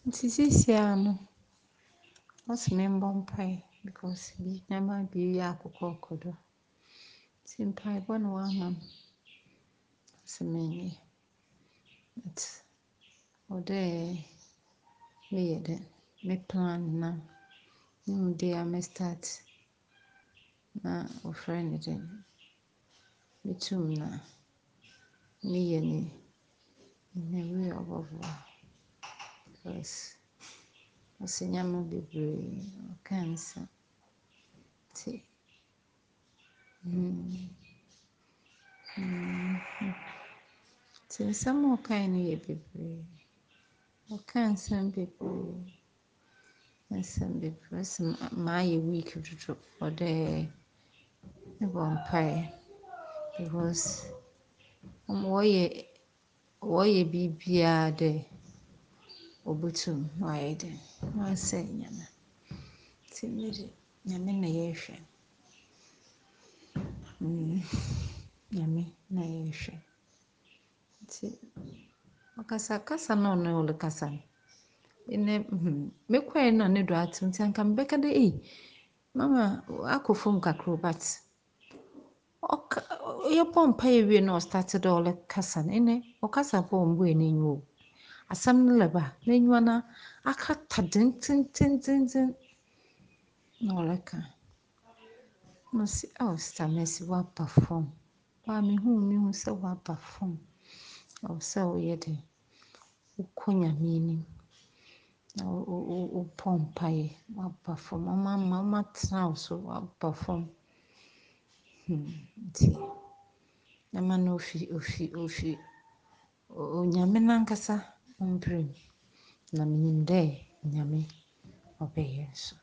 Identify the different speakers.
Speaker 1: Nti seesia no, ɔse membɔ mpae because nneɛma bi yɛ akokɔɔkɔdɔ. Nti mpaebɔ na wama me sɛ menyɛ. But ɔdɛ meyɛ dɛ me plan na mehu day a mɛstart na wɔfrɛ no dɛn metum na meyɛ no in a way a ɔbɛboa because ɔse nneɛma bebree ɔka nsa nti nti nsɛm a ɔkae no yɛ bebree. Ɔka nsɛm bebree. Ɔse maayɛ weak dodo. Ɔdɛ mebɔ mpae because wɔyɛ biribiara dɛ ɔbɛtum na wayɛ dɛn na wasɛe nneɛma. Nti mede Nyame na yɛrehwɛ. Nyame na yɛrehwɛ. Nti ɔkasakasa na ɔne wo rekasa no, nnɛ mekɔe na ne do atew nti anka mebɛka dɛ mama akɔ fam kakra o but yɛbɔ mpaeɛ wie na ɔstart dɛ ɔrekasa no, nnɛ ɔkasa mpo a ɔmmbue n'enyi o. Asɛm no reba a n'enyiwa no akata dentendenden na ɔreka. Na ɔse Sister Mercy woaba fam. Mehu sɛ woaba fam. Ɛwɔ sɛ woyɛ dɛn? Wokɔ Nyame anim na wobɔ mpaeɛ. Woaba fam. Ɔmatena wo so. Woaba fam. Nti nneɛma no ofi Onyame n'ankasa mprɛmu na menim dɛ Nyame ɔbɛyɛ nso.